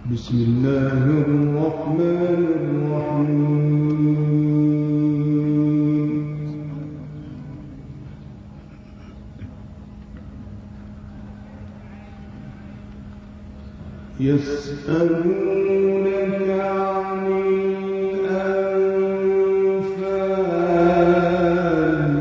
بسم الله الرحمن الرحيم يسألونك عن الأنفال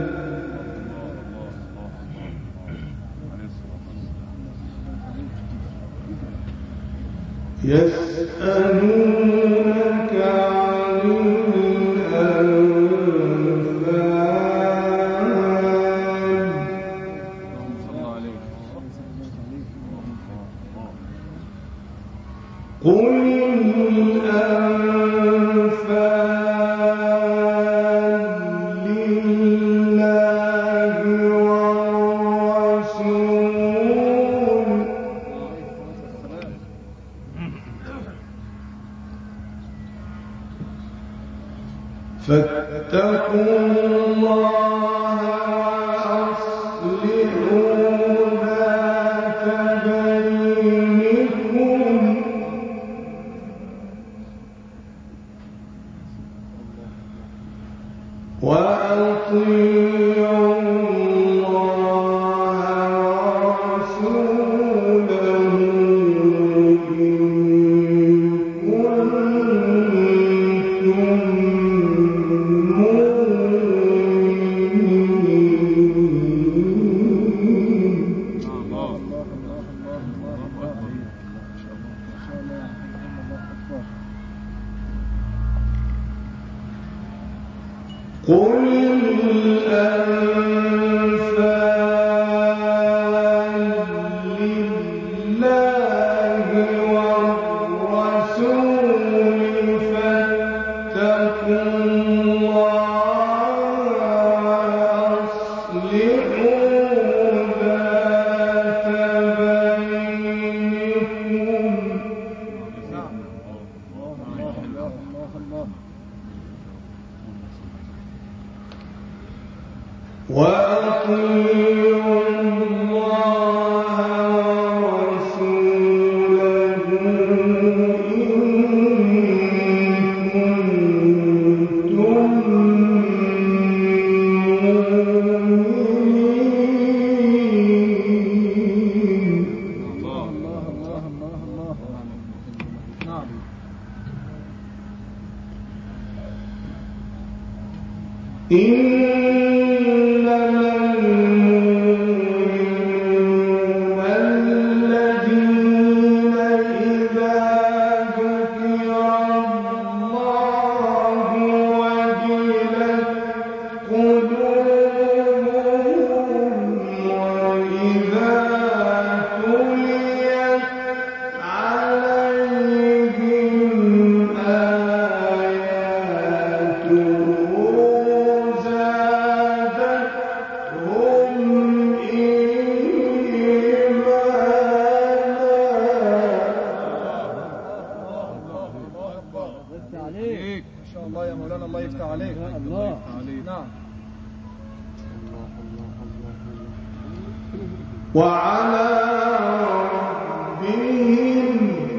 يسألونك عن الأنفال قل الأنفال لله والرسول فاتقوا الله وأصلحوا ذات بينكم وأطيعوا الله ورسوله إن كنتم قل الأنفال لله والرسول فاتقوا الله وأصلحوا ذات بينكم وأطيعوا الله ورسوله إن كنتم إنما المؤمنون الذين إذا ذكر الله وجلت قلوبهم وإذا تليت عليهم آياته وعلى ربهم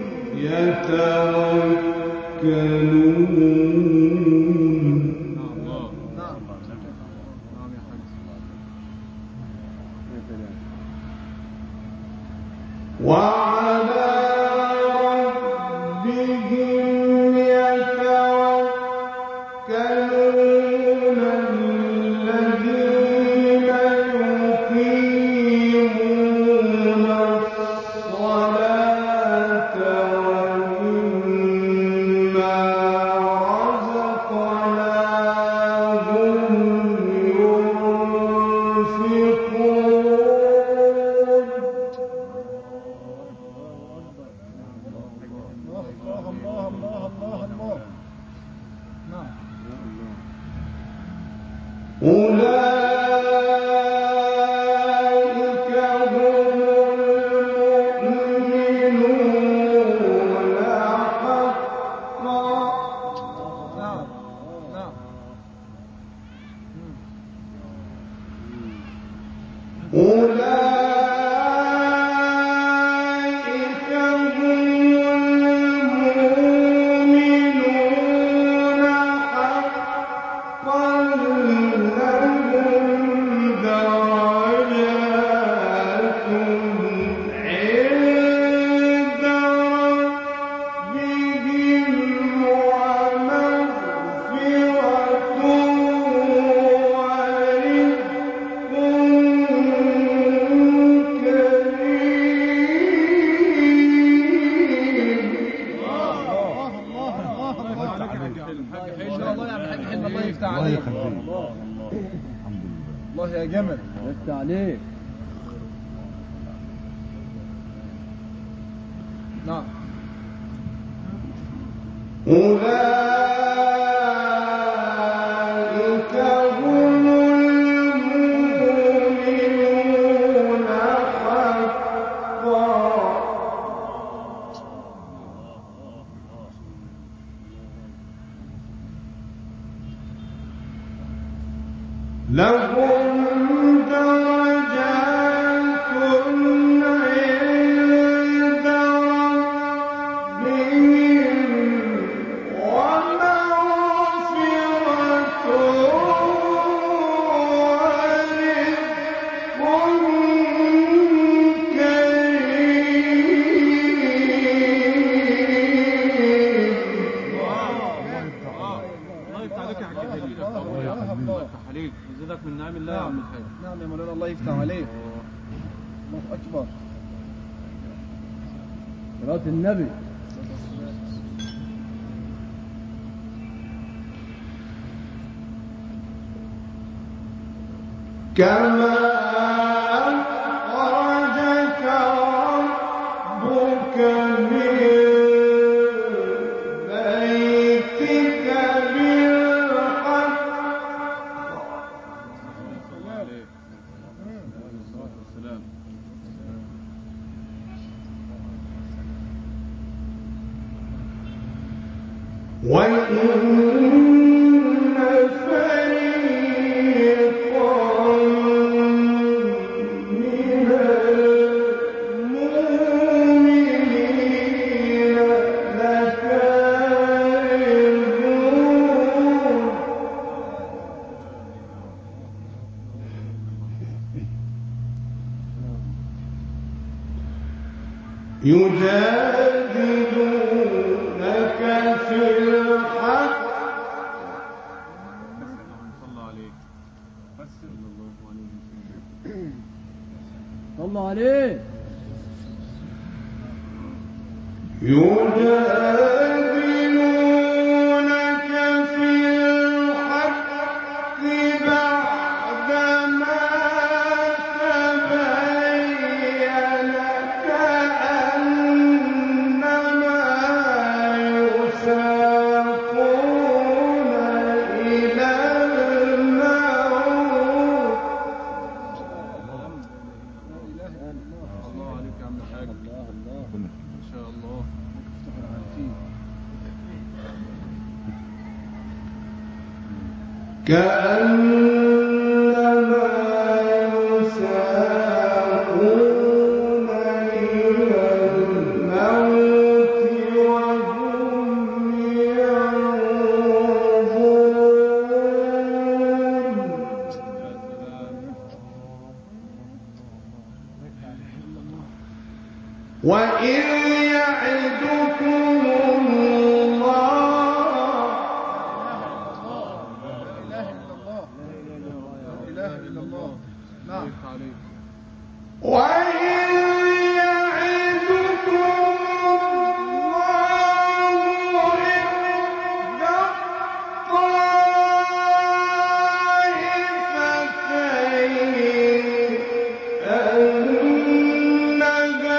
يتوكلون وعلى ربهم يتوكلون الذين يقيمون الصلاة ومما رزقناهم ينفقون يفتح عليك. نعم. أولئك هم المؤمنون حقا. لهم درجات عند ربهم ومغفرة ورزق كريم. الله يفتح عليك ويزيدك من نعم الله يا عم الحاج. نعم يا مولانا، الله يفتح عليك. الله أكبر. صلاة النبي. كما أخرجك ربك من بيتك بالحق وإن فريقا من المؤمنين لكارهون يجادلونك في الحق صلى عليه. يجادلونك في الحق بعدما تبين كأنما يساقون إلى الموت. الله عليك يا عم الحاج. ما شاء الله. كأنما يساقون إلى الموت وهم ينظرون. وإذ يعدكم الله نعم. وإذ يعدكم الله إحدى الطائفتين أنها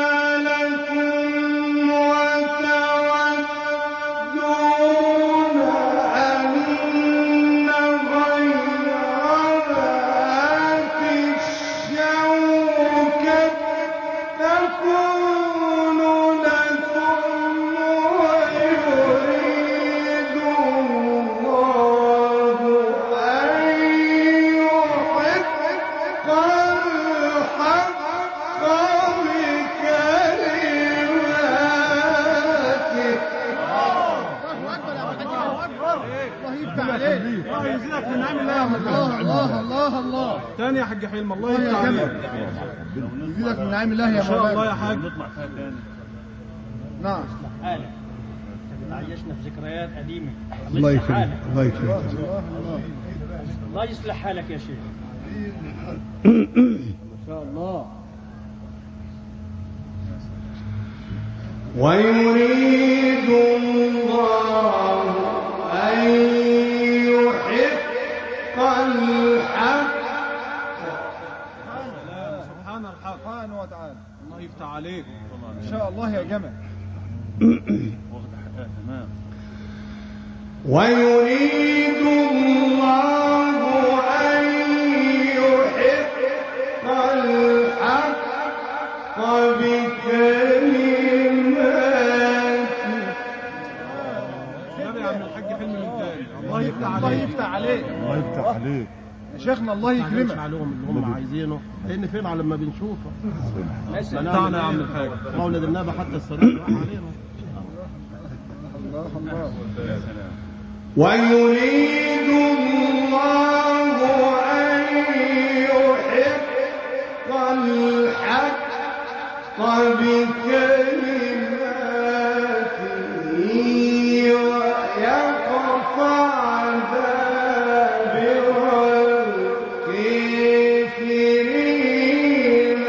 لكم وتودون أن غير ذات الشوكة تكون لكم ويريد الله أن يحق الحق بكلماته. الله يزيدك من نعم الله يا عم الحاج. الله الله. تاني يا حاج حلم. الله يفتح عليك. يزيدك من نعم الله يا ما شاء الله مولانا. يا حاج. نعم. حالك عايشنا في ذكريات قديمة. الله يكرمك. الله يكرمك. الله الله يصلح حالك يا شيخ. ما شاء الله. ويريد الله أن يحق الحق الحق سبحانه وتعالى. الله يفتح عليك ان شاء الله يا جمل. واخد حقها تمام. ويريد الله أن يحق الحق بكلماته. النبي يا عم الحاج حلمي من تاني. الله يفتح الله عليك. يفتح عليك الله يفتح عليك. يا شيخنا، الله ما يكرمك. عليهم اللي هم عايزينه، لان فين لما بنشوفه بتاعنا يا عم الحاج. مولد النبي حتى السلام راح علينا. الله الله. ويريد الله أن يحق الحق بكلماته ويقطع دابر الكافرين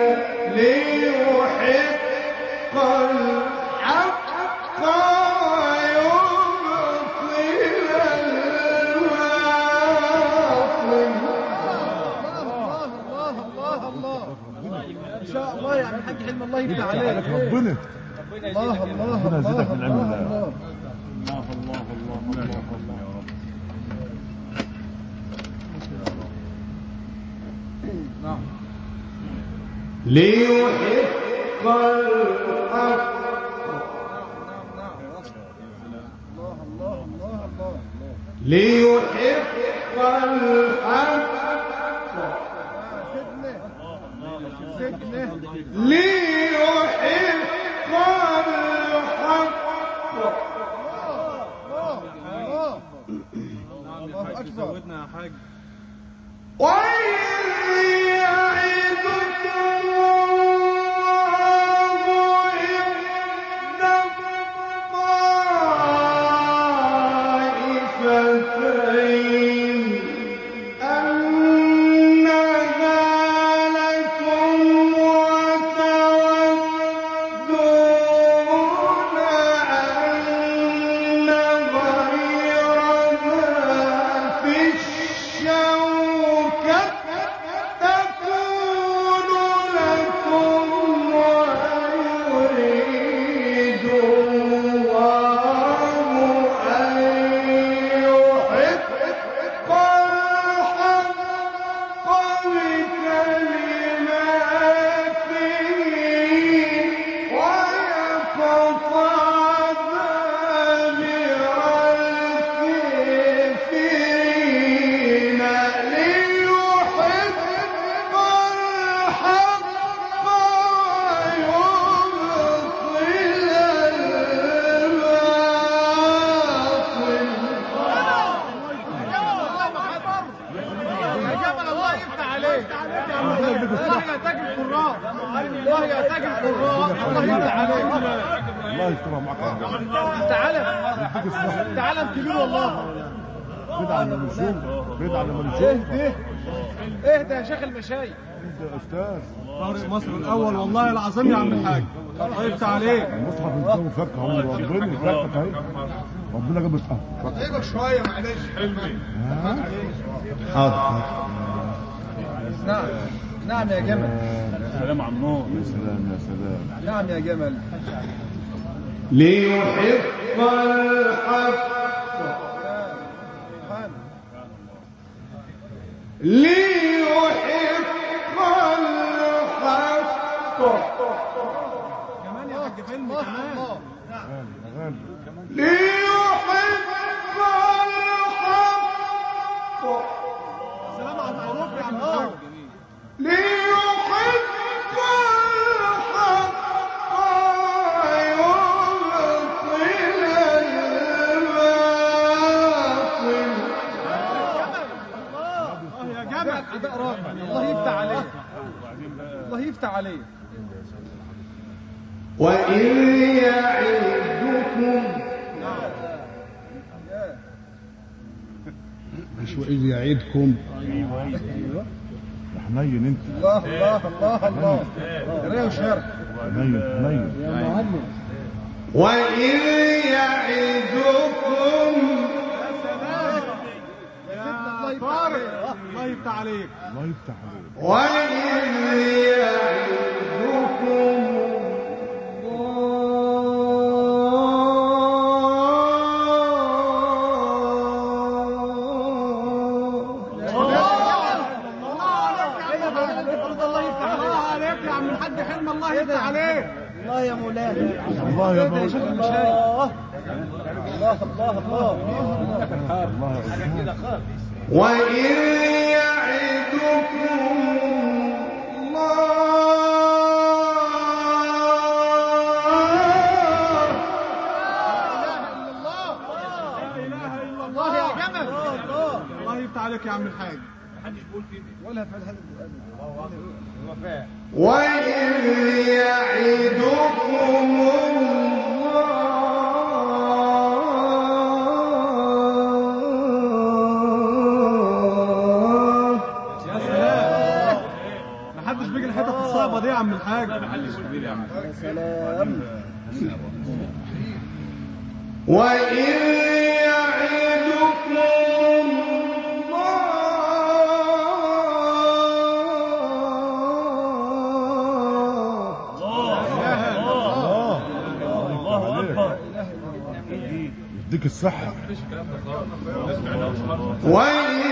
ليحق الحق ان شاء الله يا عم الحاج حلمي، الله يفتح عليك. ربنا الله الله ربنا يزيدك الله من علم الله. الله. الله الله الله الله الله يا رب. نعم. ليحق الحق. الله الله الله الله. ليحق الحق. سجنه ليحق الحق. الله أكبر. زودنا يا حاج. وإذ يعدكم الله إحدى الطائفتين أنها لكم وتودون أن غير ذات الشوكة تكون لكم ويريد الله أن يحق الحق بكلماته ويقطع دابر الكافرين ليحق الحق يا جمل، الله يفتح عليك. الله يا تاج القراء. الله يا تاج القراء. الله يفتح عليك. الله يسترها معك. تعالى تعالى كبير والله. بدعة لما نشوف بدعة لما نشوف. اهدى اهدى يا شيخ المشايخ. انت يا استاذ. طارق مصر الاول والله العظيم يا عم الحاج. الله يفتح عليك. المصحف انت فك اهو. ربنا يفكك اهي. ربنا جاب الصح. ايبك شويه معلش. حاضر. نعم نعم يا جمل. سلام على النور. يا سلام يا سلام. نعم يا جمل. ليحق الحق. ليحق الحق. كمان يا حاج حلمي كمان. غالي. ليحق الحق. سلام على المعروف يا عم الحاج. ليحق الحق ويبطل الباطل. يا جمل. أداء رائع. الله يفتح عليك. الله يفتح عليك. وإذ يعدكم مش وإذ يعيدكم. حنين انت. الله الله الله الله. قرايه وشرح. حنين حنين. يا معلم. وإذ يعدكم يا طارق الله يفتح عليك. الله يفتح عليك. وإذ يعدكم عم الحاج حلم الله يفتح عليك. الله يا مولانا. الله يا مولانا. الله الله الله الله. حاجة كده خالص. وإذ يعدكم الله يا جمل. الله يفتح عليك يا عم الحاج. محدش بيقول كده ولا في الحد وإذ يعدكم يا سلام. محدش بيجي الحتت الصعبة دي يا عم الحاج. محدش بيقول يا عم. يا سلام. وإذ يعدكم يديك الصحة. وإذ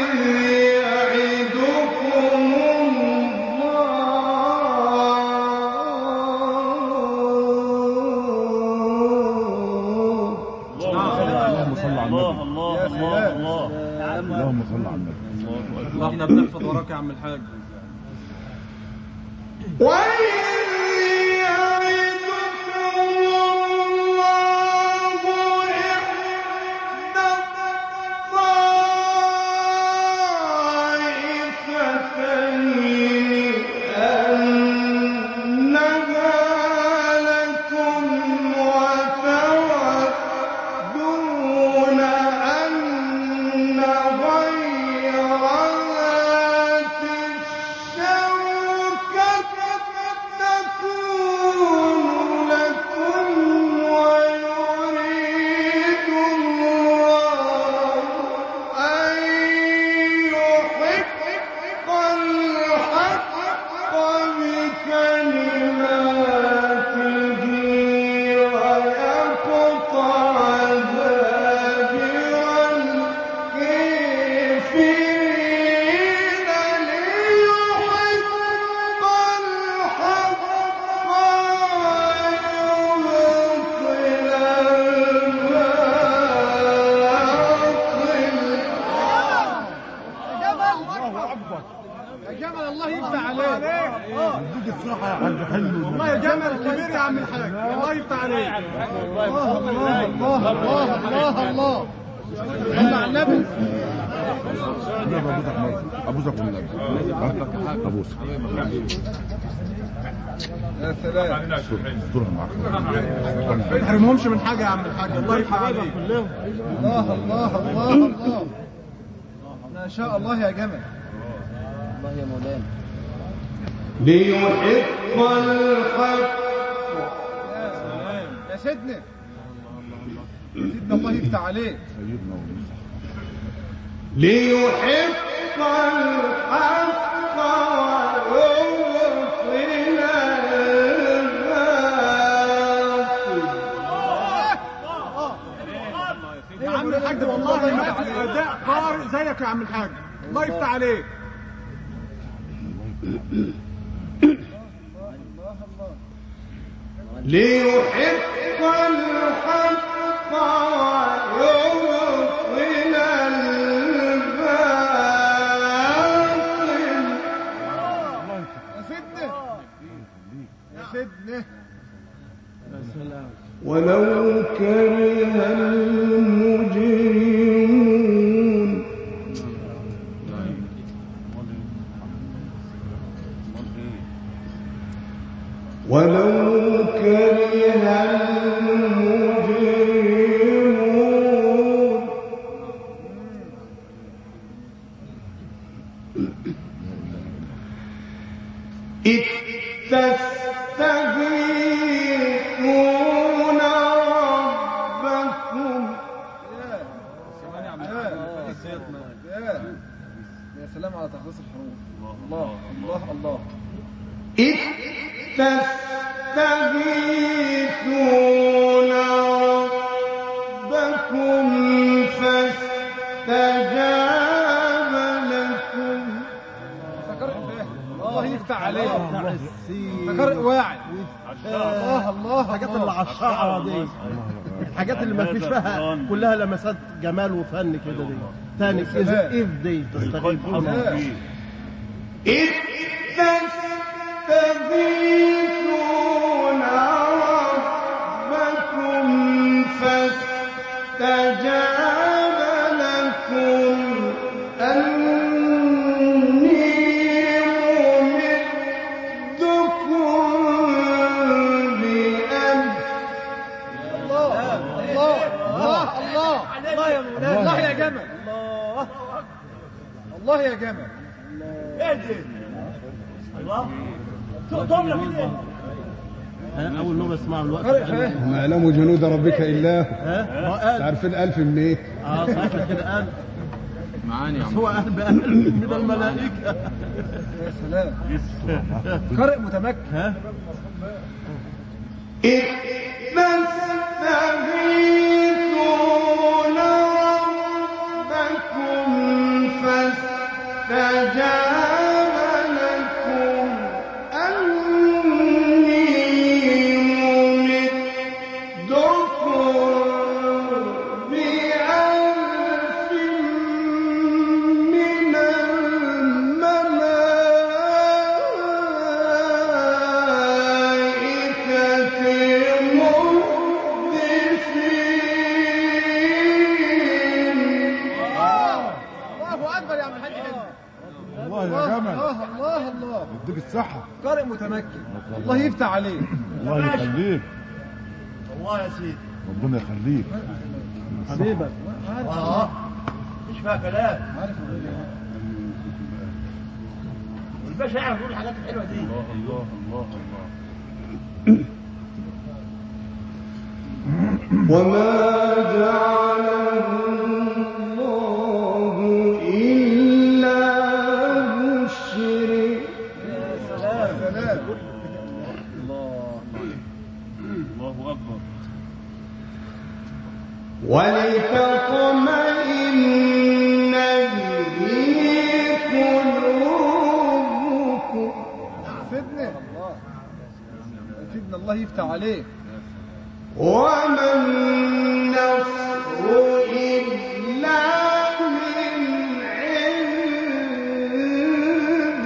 يعدكم اللهم صل على النبي. الله. اللهم صل على النبي. احنا بنحفظ وراك يا عم الحاج. يديك الصحة يا حاج حلو. والله يا جمل كبير يا عم الحاج. الله يفتح عليك. الله الله الله الله. صل على النبي. ابوسك والنبي. ابوسك. يا سلام. استرها معاك. ما تحرمهمش من حاجه يا عم الحاج. الله يفتح عليك. الله الله الله الله. ما شاء الله يا جمل. الله يا مولانا. ليحق الحق. يا سلام يا سيدنا. سيدنا الله يفتح عليك. سيدنا ليحق الحق ويبطل الباطل. يا عم الحاج والله ما في اداء قارئ زيك يا عم الحاج. الله يفتح عليك. ليحق الحق ويبطل الباطل. يا سيدنا يا سيدنا. ولو كره المجرمون. ولو كره المجرمون. إذ تستغيثون ربكم. يا سلام على تخليص الحروف. الله الله الله. إذ تستغيثون ربكم فاستجاب لكم. الله يفتح يفتح عليك. بتاع السين قارئ واعي. الله الله الحاجات اللي على الشعر دي، الحاجات اللي ما فيش فيها كلها لمسات جمال وفن كده دي. تاني إذ دي تستغيث إذ تستغيثون ربكم فاستجاب لكم أني ممدكم بألف. الله الله الله الله الله يا مولانا. الله يا جمل. الله الله يا جمل. أول نوبة اسمعوا الوقت. ما يعلم جنود ربك إلا هو. قال عارفين الألف من إيه؟ صحيح كده قال معاني يا هو قال بألف من الملائكة. يا سلام. قارئ متمكن. ها إذ تستغيثون ربكم فاستجاب لكم أني ممدكم بألف من الملائكة الله اكبر يا عم الحاج حلمي. الله يا جمل الله الله الله. يديك الصحة. قارئ متمكن. الله يفتح عليك. الله يخليك. الله يا سيدي ربنا يخليك. حبيبك. مش فيها كلام. الباشا يعرف يقول الحاجات الحلوه دي. الله الله الله الله. وما جعله الله إلا بشر. سلام سلام. الله أكبر. ولتطمئن به قلوبكم. فدنا. فدنا. الله يفتح عليك. وما النصر إلا من عند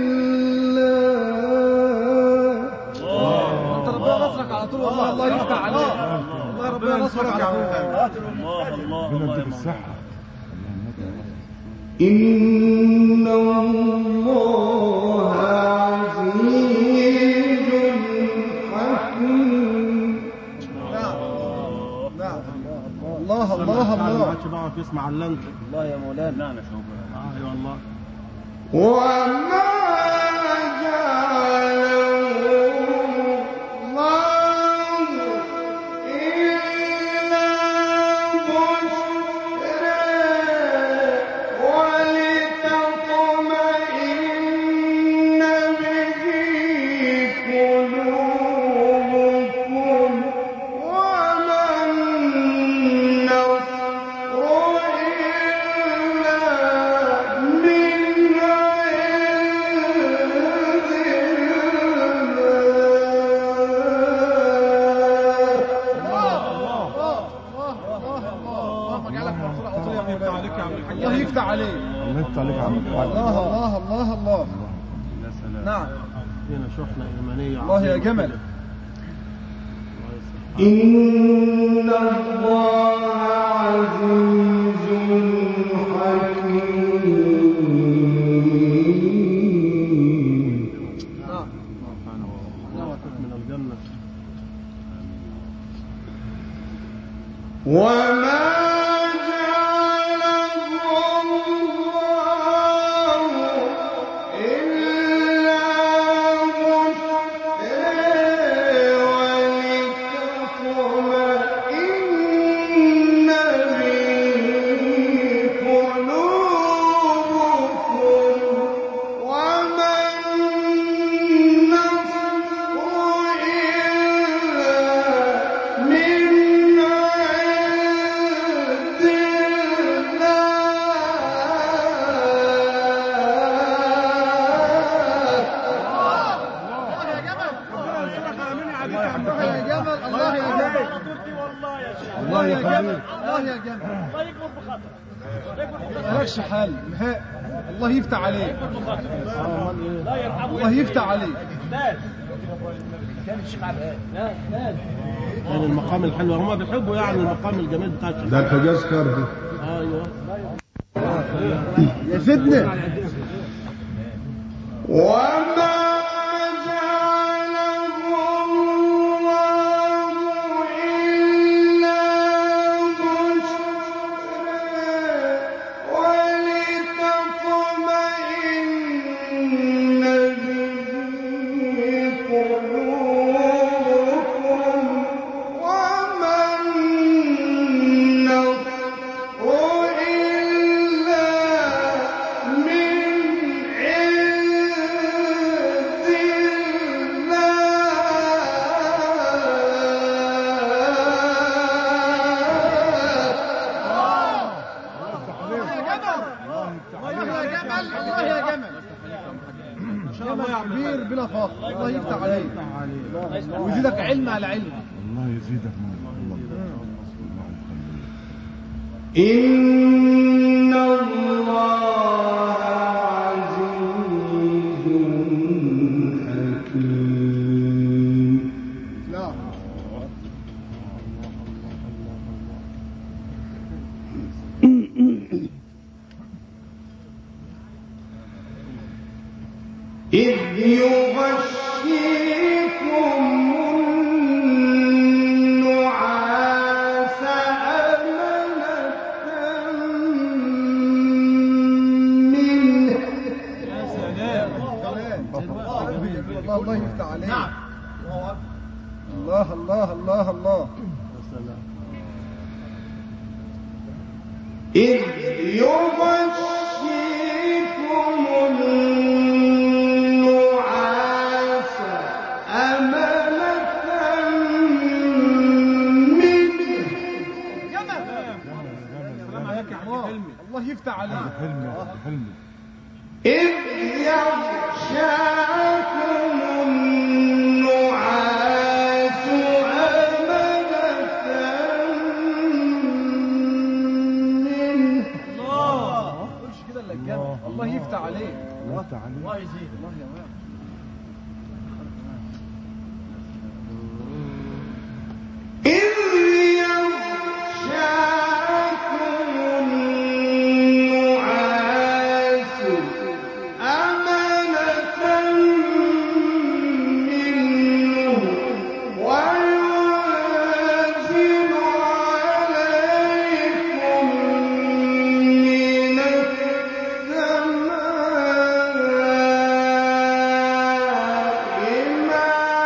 الله. انت ربنا نصرك على طول. والله الله يفتح عليك. الله ربنا نصرك على طول. الله الله ربنا الله يديك يا الصحة. إن الله عزيز حكيم. نعم نعم. الله الله ما الله. عادش بعرف يسمع الا انت. الله يا مولانا. لا أنا شوفها. ايوه والله. وما جعله الله إلا بشرى ولتطمئن به قلوبكم. وما النصر إلا من الله يفتح عليك. الله يفتح عليك يا عم الحاج. الله الله الله الله. يا سلام. نعم. فينا شحنه ايمانيه. الله يا جمل. إن الله عزيز حكيم. نعم. من الجنه. وما جعله الله إلا بشرى ولتطمئن به قلوبكم. وما النصر إلا من عند الله يا جمل، الله يا جمل، الله يا جمل، الله يا جمل، الله يكبر بخاطرك، مالكش حل نهائي. الله يفتح عليك، الله يفتح عليك. يعني المقام الحلو هم بيحبوا يعني المقام الجميل بتاع الشيخ. ده تذكر ده. ايوه يا سيدنا وما جعله الله إلا بشرى ولتطمئن به قلوبكم وما النصر إلا من كبير بلا فاقة. الله يفتح عليك ويزيدك علم على علم. الله يزيدك من الله. إن الله عزيز حكيم. لا إذ يغشيكم النعاس أمنة منه. يا سلام، الله يفتح عليك. الله الله الله الله. إذ يغشيكم النعاس أمنة منه. الله يفتح عليك. حلمي إذ يغشاكم النعاس أمنة منه. الله ما تقولش كده الا الجنة. الله يفتح عليك. الله تعالى. الله يزيد. الله يا ولد. إذ يغشاكم النعاس أمنة منه وينزل عليكم من السماء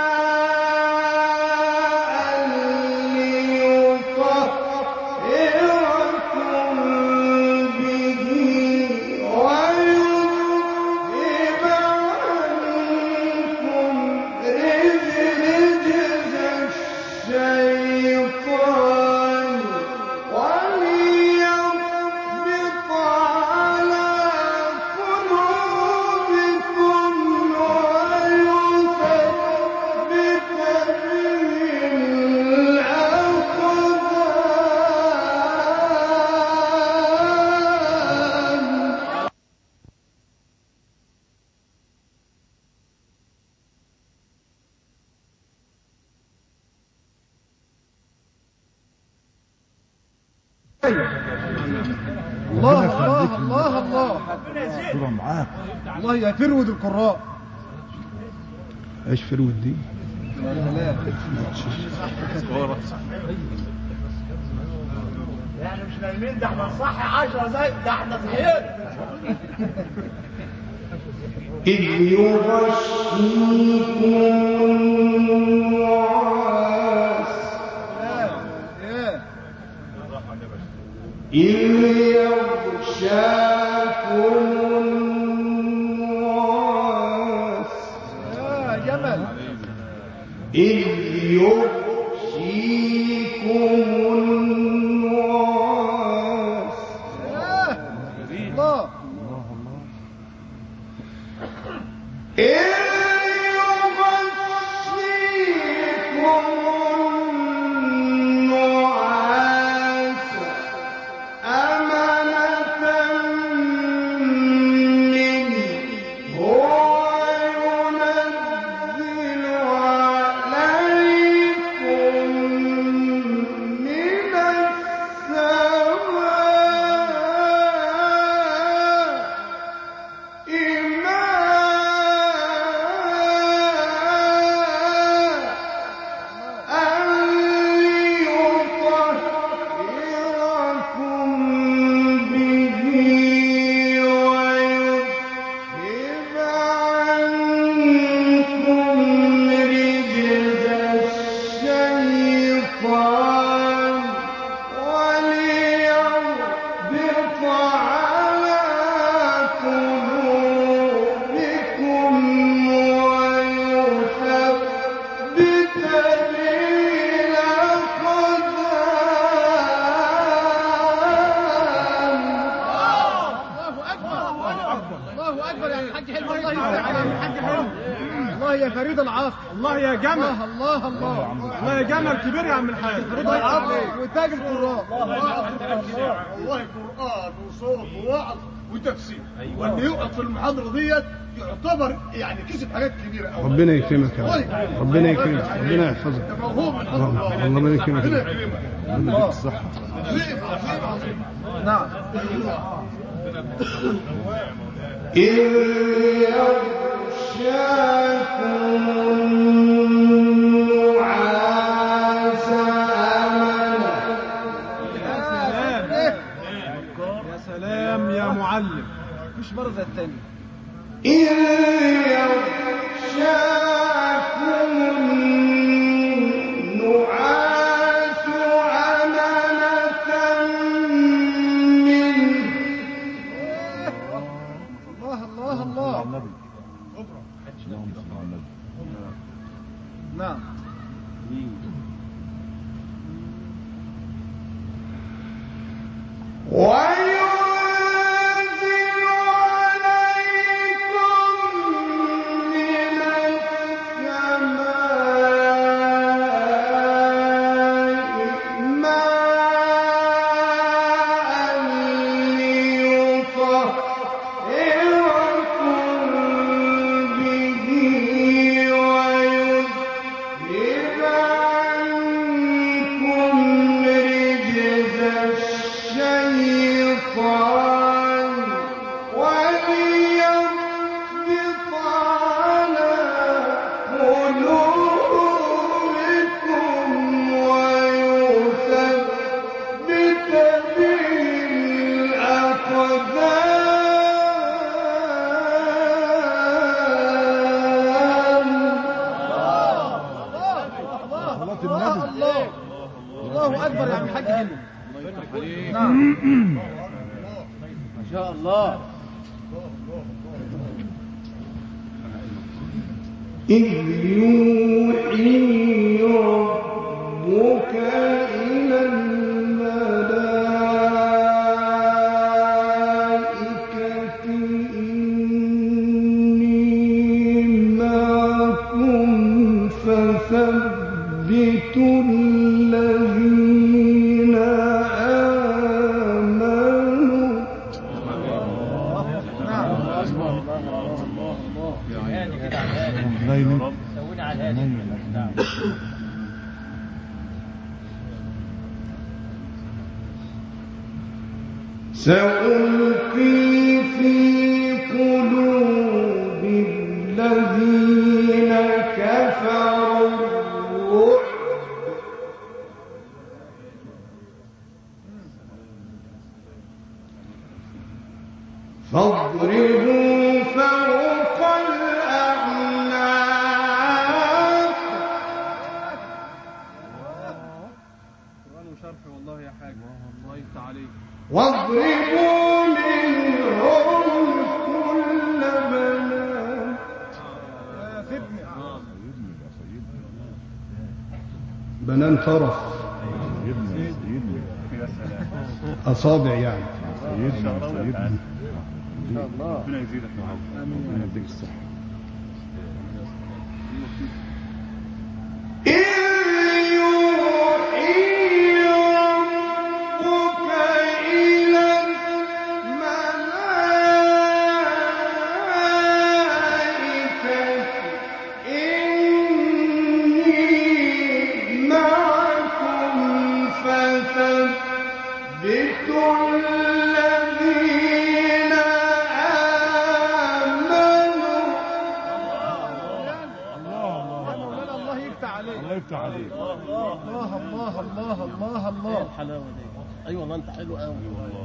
الله الله الله الله. تبقى معاك. الله يا فرود القراء. ايش فرود دي؟ يعني مش نايمين، ده احنا صح 10 زي ده احنا صحيين. إذ يغشيكم النعاس إذ يغشاكم النعاس يا جمل. إذ يغشيكم النعاس. الله إذ يغشيكم يا فريد العصر. الله يا جمل. الله الله يا جمل كبير يا عم الحاج. فريد العصر وتاج القراء. والله قرآن وصوت ووعظ وتفسير. واللي يقعد في المحاضرة ديت يعتبر يعني كسب حاجات كبيرة قوي. ربنا يكرمك يا رب. ربنا يكرمك. ربنا يحفظك. ربنا يكرمك. ربنا يديك الصحة. نعم. إذ يغشاكم النعاس أمنة. يا سلام يا معلم. مش مرة زي التاني. إذ يغشاكم النعاس أمنة منه. الله. نعم. وينزل عليكم من السماء ماء ليطهركم به ويذهب عنكم رجز الشيطان وليربط على قلوبكم ويثبت به الأقدام. الله أكبر يا عم الحاج هنا. نعم. ما شاء الله. إذ يوحي ربك إلى الملائكة إني معكم فثبتوا الذين آمنوا. سألقي في قلوب الذين كفروا الرعب فاضربوا فوق الأعناق. قرآن وشرح والله يا حاج. الله يفتح عليك. واضربوا منهم كل بنان. بنان طرف أصابع يعني. سيدنا ربنا يزيدك يا رب. ربنا يديك الصحة. إذ يوحي ربك إلى الملائكة إني معكم فثبتوا الذين آمنوا. الله يفتح عليك. الله يفتح عليك. ايه الحلاوه دي. ايوه والله انت حلو قوي.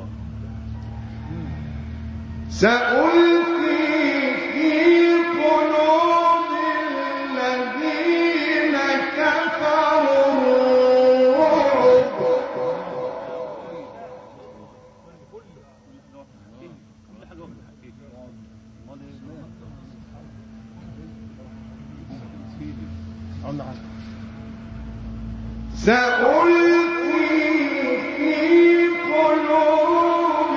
سألقي في قلوب الذين كفروا الرعب سألقي في قلوب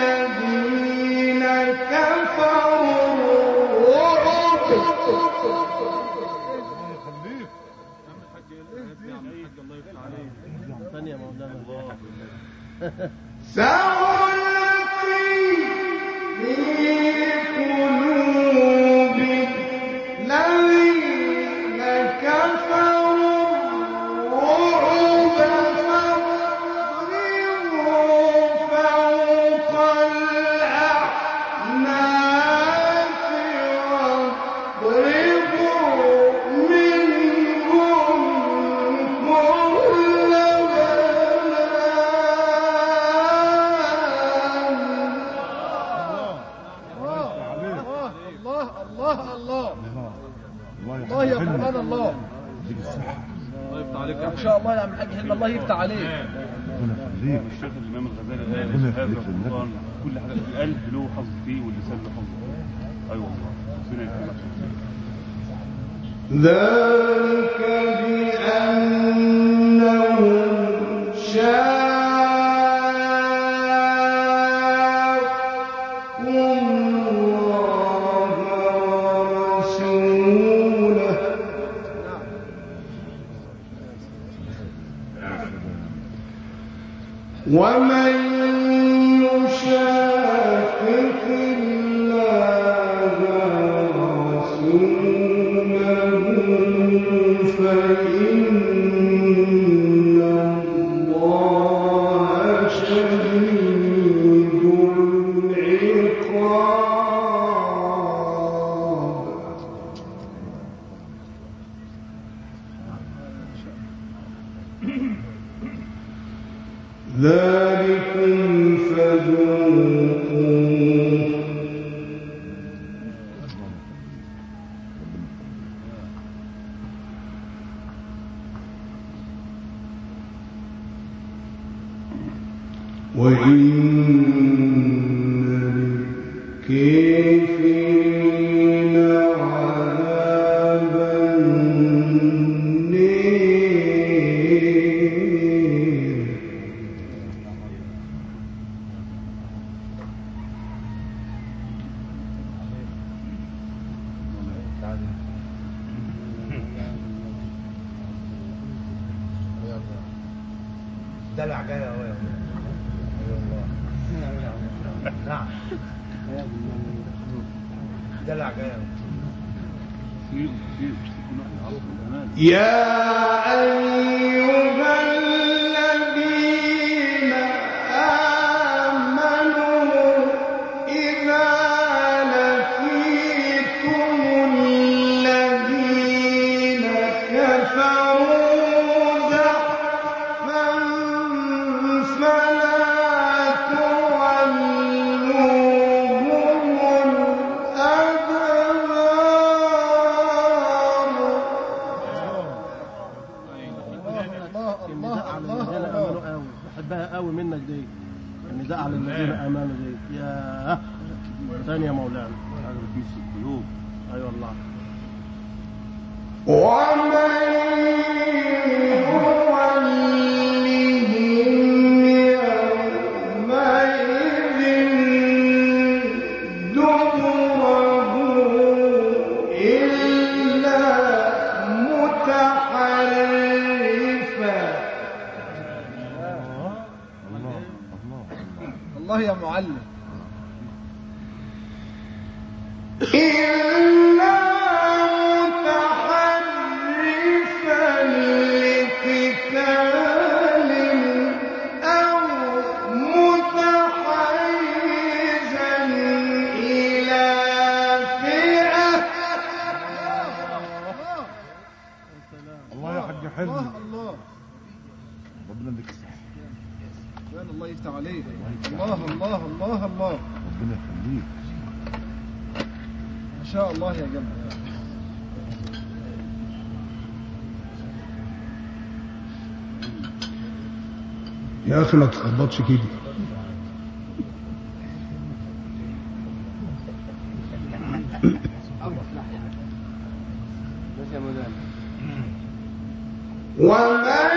الذين كفروا الرعب ثانية مولانا سألقي في قلوب الذين كفروا الرعب فاضربوا فوق الأعناق واضربوا منهم كل الله يا قرآن الله. الله يفتح عليك ما شاء الله يا عم الحاج حلمي، الله يفتح عليك. الشيخ الإمام الغزالي قال هذا القرآن كل حاجة القلب له حظ فيه واللسان له حظ فيه. أيوة والله ربنا يكرمك. ذلك بأنهم شاقوا الله ورسوله ومن يشاقق الله ورسوله فإن الله شديد العقاب. ذلكم فذوقوه وإن للكافرين عذاب النير. دلع جاي اهو يا نعم دلع جاي يا أيها الذين آمنوا إذا لقيتم الذين كفروا زحفا فلا تولوهم الأدبار. بحبها قوي منك دي، النداء على الذين امنوا دي. يا ثاني يا مولانا حاجة بتمس القلوب. اي والله. ومن يولهم يومئذ دبره إلا متحرفا. الله يا معلم. إلا متحرفا لقتال أو متحيزا إلى فئة. الله يا حاج حلمي، الله ربنا يديك الصحة. الله يفتح عليك. الله الله الله الله. ربنا يخليك. ما شاء الله يا جماعة. يا أخي ما تخبطش كده. ومن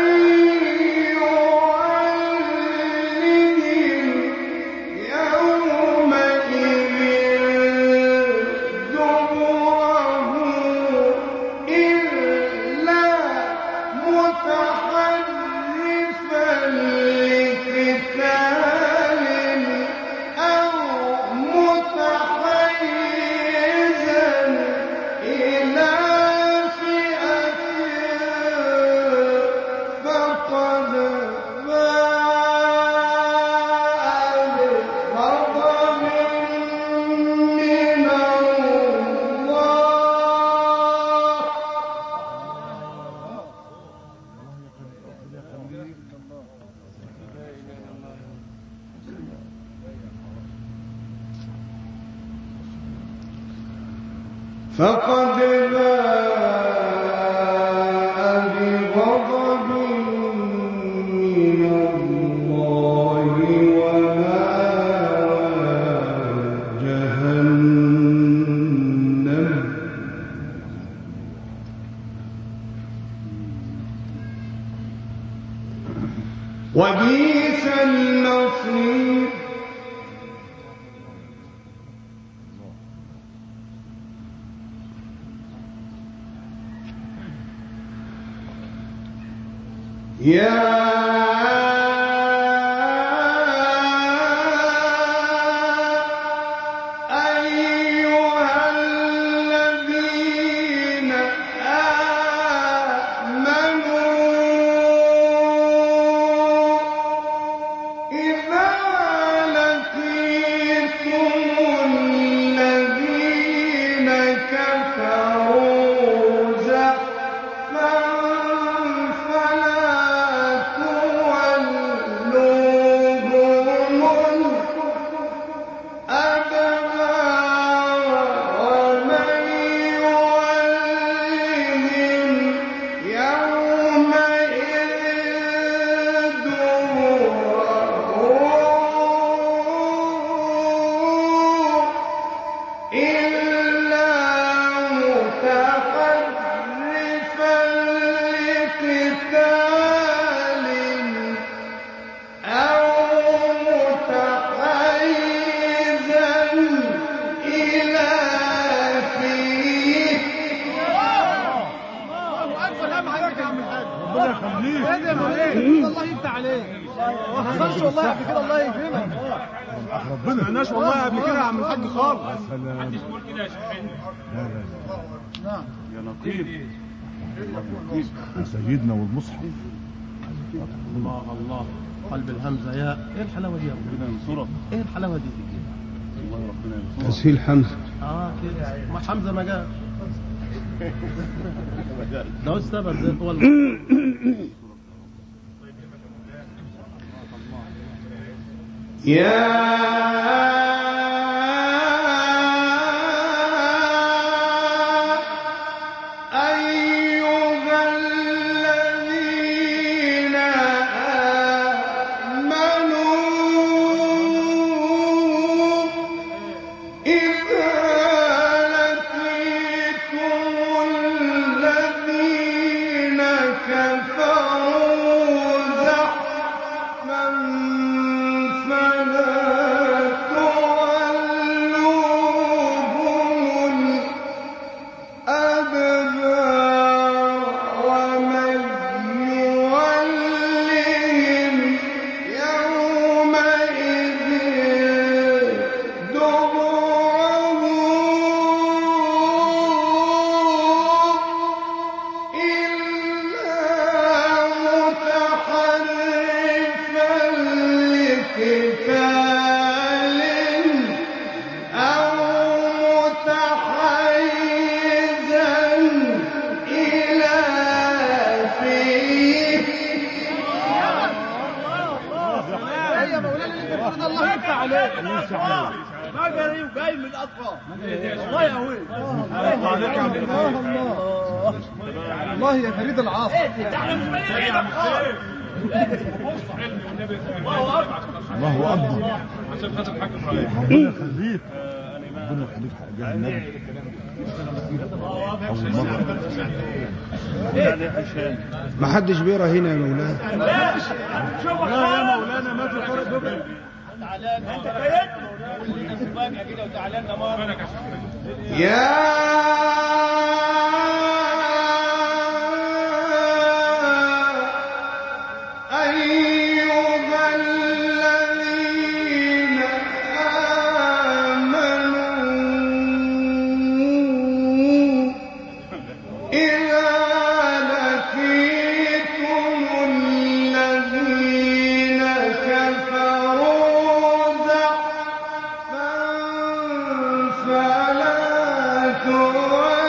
يولهم يومئذ دبره فقد باء بغضب من الله ومأواه جهنم وبئس المصير يا أيها الذين آمنوا إذا لقيتم الذين كفروا زحفا الله يفتح عليك ما حصلش والله قبل كده. الله يكرمك ربنا ما عملناش والله قبل كده يا عم الحاج خالص. محدش بيقول كده يا شيخ. نعم يا نقيب سيدنا والمصحف. الله قلب الهمزة يا ايه الحلاوة دي يا ابو؟ ربنا ينصرك. ايه الحلاوة دي؟ والله ربنا ينصرك. تسهيل حمزة. كده ما حمزة ما جاء ده السبب ده والله. يا جاي من الاطراف. الله يهوي. الله يا فريد العاصر. الله اكبر. عشان خاطر الحاج ابراهيم. ربنا يخليك. ربنا يخليك حاجه النبي. اول مره. ما حدش بيقرا هنا يا مولانا. لا يا مولانا ما في فرق بكره. تعالان انت كيد مفاجاه كده وتعالان مره. يا فلا تولوا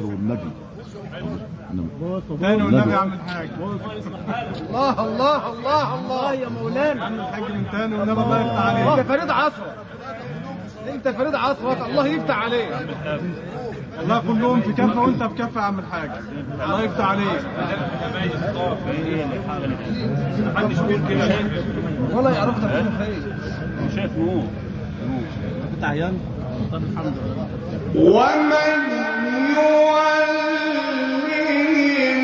والنبي. تاني والنبي يا عم الحاج. الله الله الله الله يا مولانا. عم الحاج من تاني والنبي الله يفتح عليك. انت فريد عصرك، انت فريد عصرك، الله يفتح عليك. والله كلهم في كفه وانت في كفه يا عم الحاج. الله يفتح عليك. محدش بيقول كده. ولا يعرف تفكير خير. شايف نور. كنت عيان. طب الحمد لله. ومن يولهم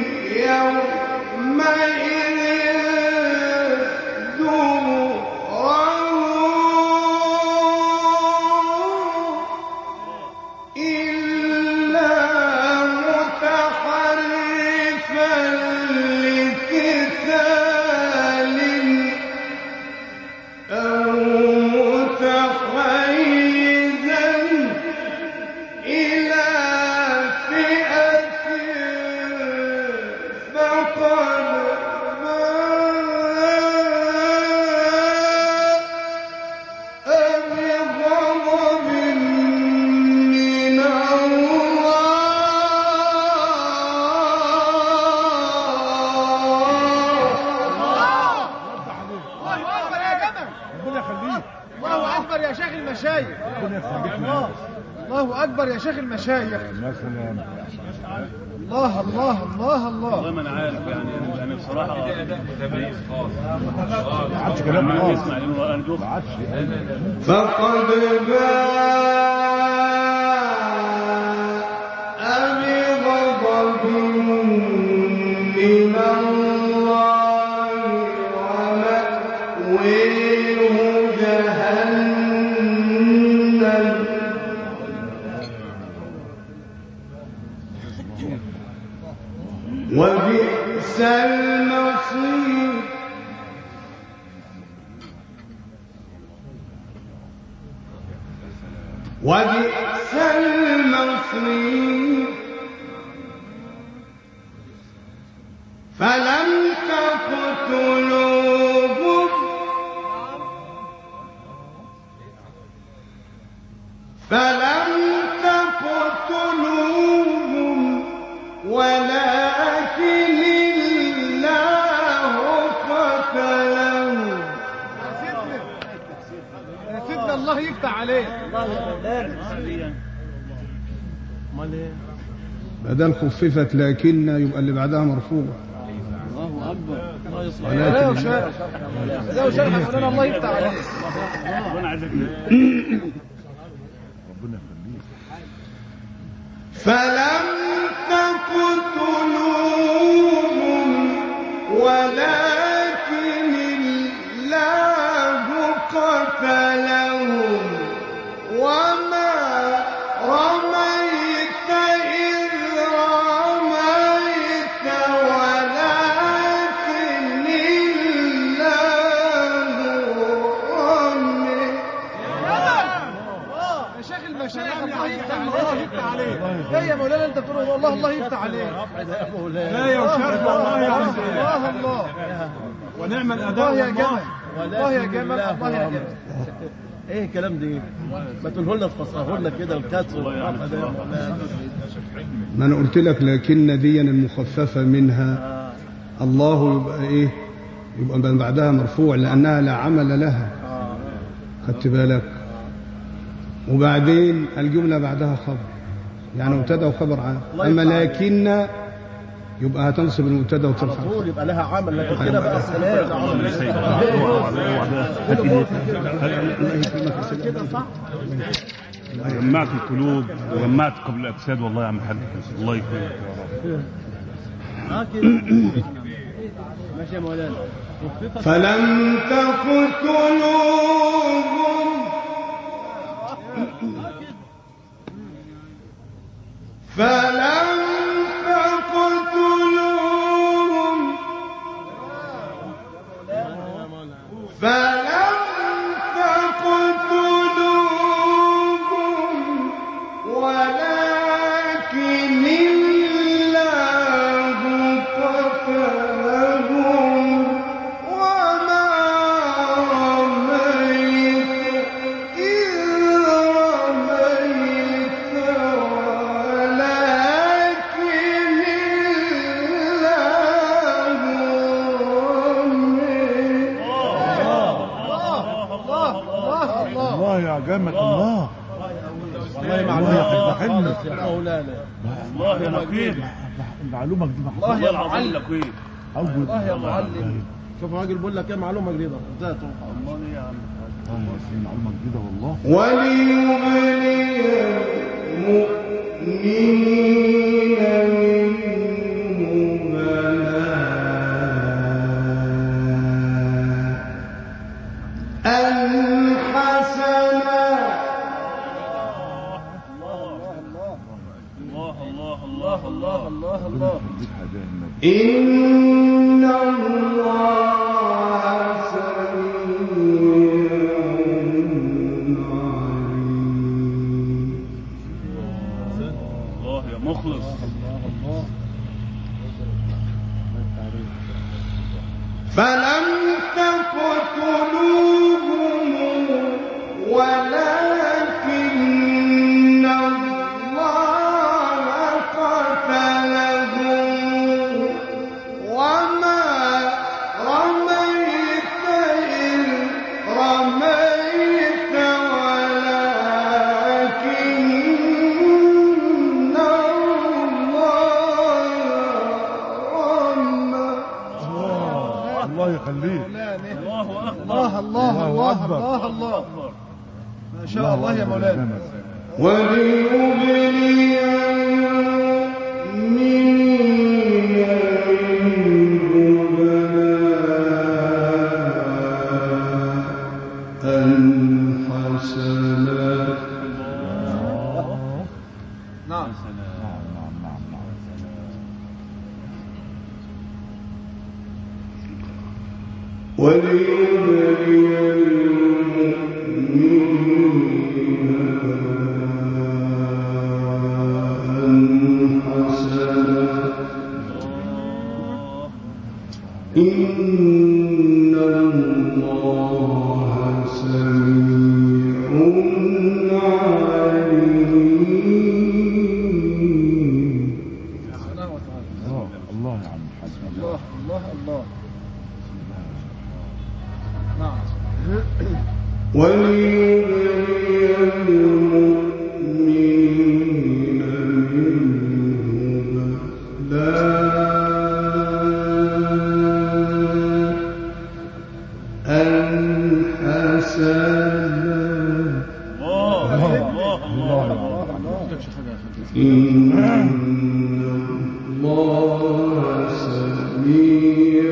يومئذ دبره إلا متحرفا لقتال أو متحيزا إلى فئة فقد باء بغضب من الله أكبر يا شيخ المشايخ. الله أكبر يا شيخ المشايخ. الله الله الله الله. والله ما انا عارف يعني بصراحه متميز خالص. ما عادش كلام انا خالص. اسمع لانه انا دوخ. ما عادش. فقد باء بغضب من الله ومأويه جهنم وبئس المصير. وبئس المصير. فلم تقتلوهم ولكن الله قتلهم. يا سيدنا الله يفتح عليك. امال ايه؟ بدل خففت لكن يبقى اللي بعدها مرفوع. الله اكبر. الله يصلح. لا وشارح، لا وشارح يا مولانا الله يفتح عليك. وانا عايزك ربنا يخليك. فلم تقتلوهم ولكن الله قتلهم وما رميت إذ رميت ولكن الله رمي. يا شيخ المشايخ الله يفتح عليك. لا يا مولانا انت بتقول والله الله يفتح عليك. لا يا وشرف والله يا عم. الله الله ونعم الاداء الله يا والله. جمال. الله يا جمال. الله يا جمال. ايه الكلام ده؟ ما تقوله لنا تفسره لنا كده الكسر والرفع ده. ما انا قلت لك لكن دي المخففه منها الله يبقى ايه؟ يبقى من بعدها مرفوع لانها لا عمل لها. خدت بالك؟ وبعدين الجمله بعدها خبر يعني مبتدا وخبر عام. اما لكن يبقى هتنصب المبتدا وترفع على طول يبقى لها عمل لكن كده بقى السلام. كده صح. جمعت القلوب وجمعت قبل الاجساد والله يا عم الحاج. الله يكرمك يا رب. كده ماشي يا مولانا. فلم تقتلوهم فلم تقتلوهم فلم تقتلوهم ولكن الله قتلهم وما رميت إذ رميت ولكن كلامك. الله والله معلومة يا مولانا. الله يا نقيب، المعلومة جديدة. الله يا معلم نقيب. الله يا معلم. شوف الراجل بيقول لك ايه معلومة جديدة ذاته. الله يا عم. معلومة جديدة والله. وليبلي المؤمنين منه بلاء حسنا. الله الله الله الله. إن الله سميع عليم. الله يا مخلص. فلم تقتلوهم ولكن الله قتلهم وما رميت إذ رميت ولكن الله رمى. الله يخليك. الله أكبر. الله الله الله الله الله. ما شاء الله يا مولانا. وليبلي المؤمنين بلاء حسنا. نعم. وليبلي المؤمنين بلاء حسنا. إن الله سميع عليم. الله يا عم الحاج. الله الله الله. نعم. وليبلي المؤمنين منه بلاء حسنا. إن الله سميع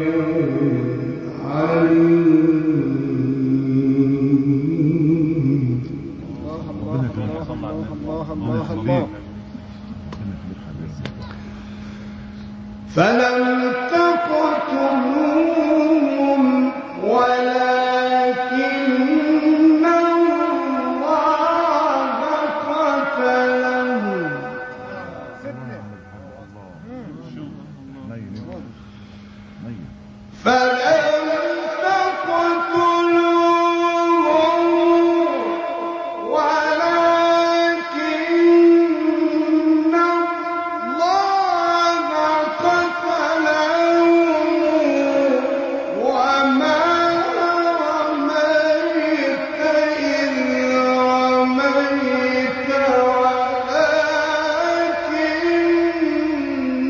عليم. الله الله. فلم تقتلوهم ولكن الله قتلهم فلم تقتلوهم ولكن الله قتلهم وما رميت إذ رميت ولكن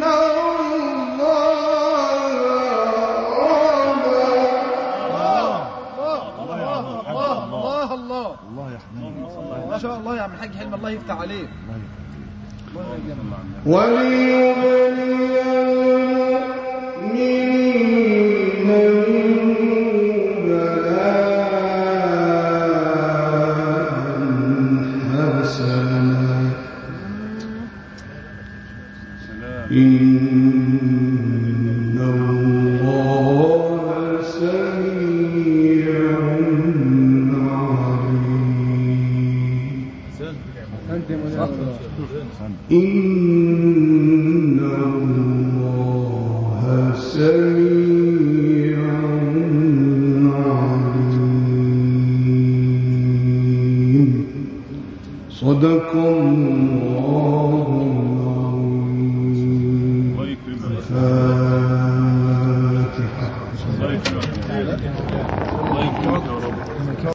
الله. الله يا حنين. ما شاء الله يا عم الحاج حلمي. الله يفتح عليك. وليبلي المؤمنين منه بلاء حسنا. إن الله سميع عليم. إن الله سميع عليم. صدق الله.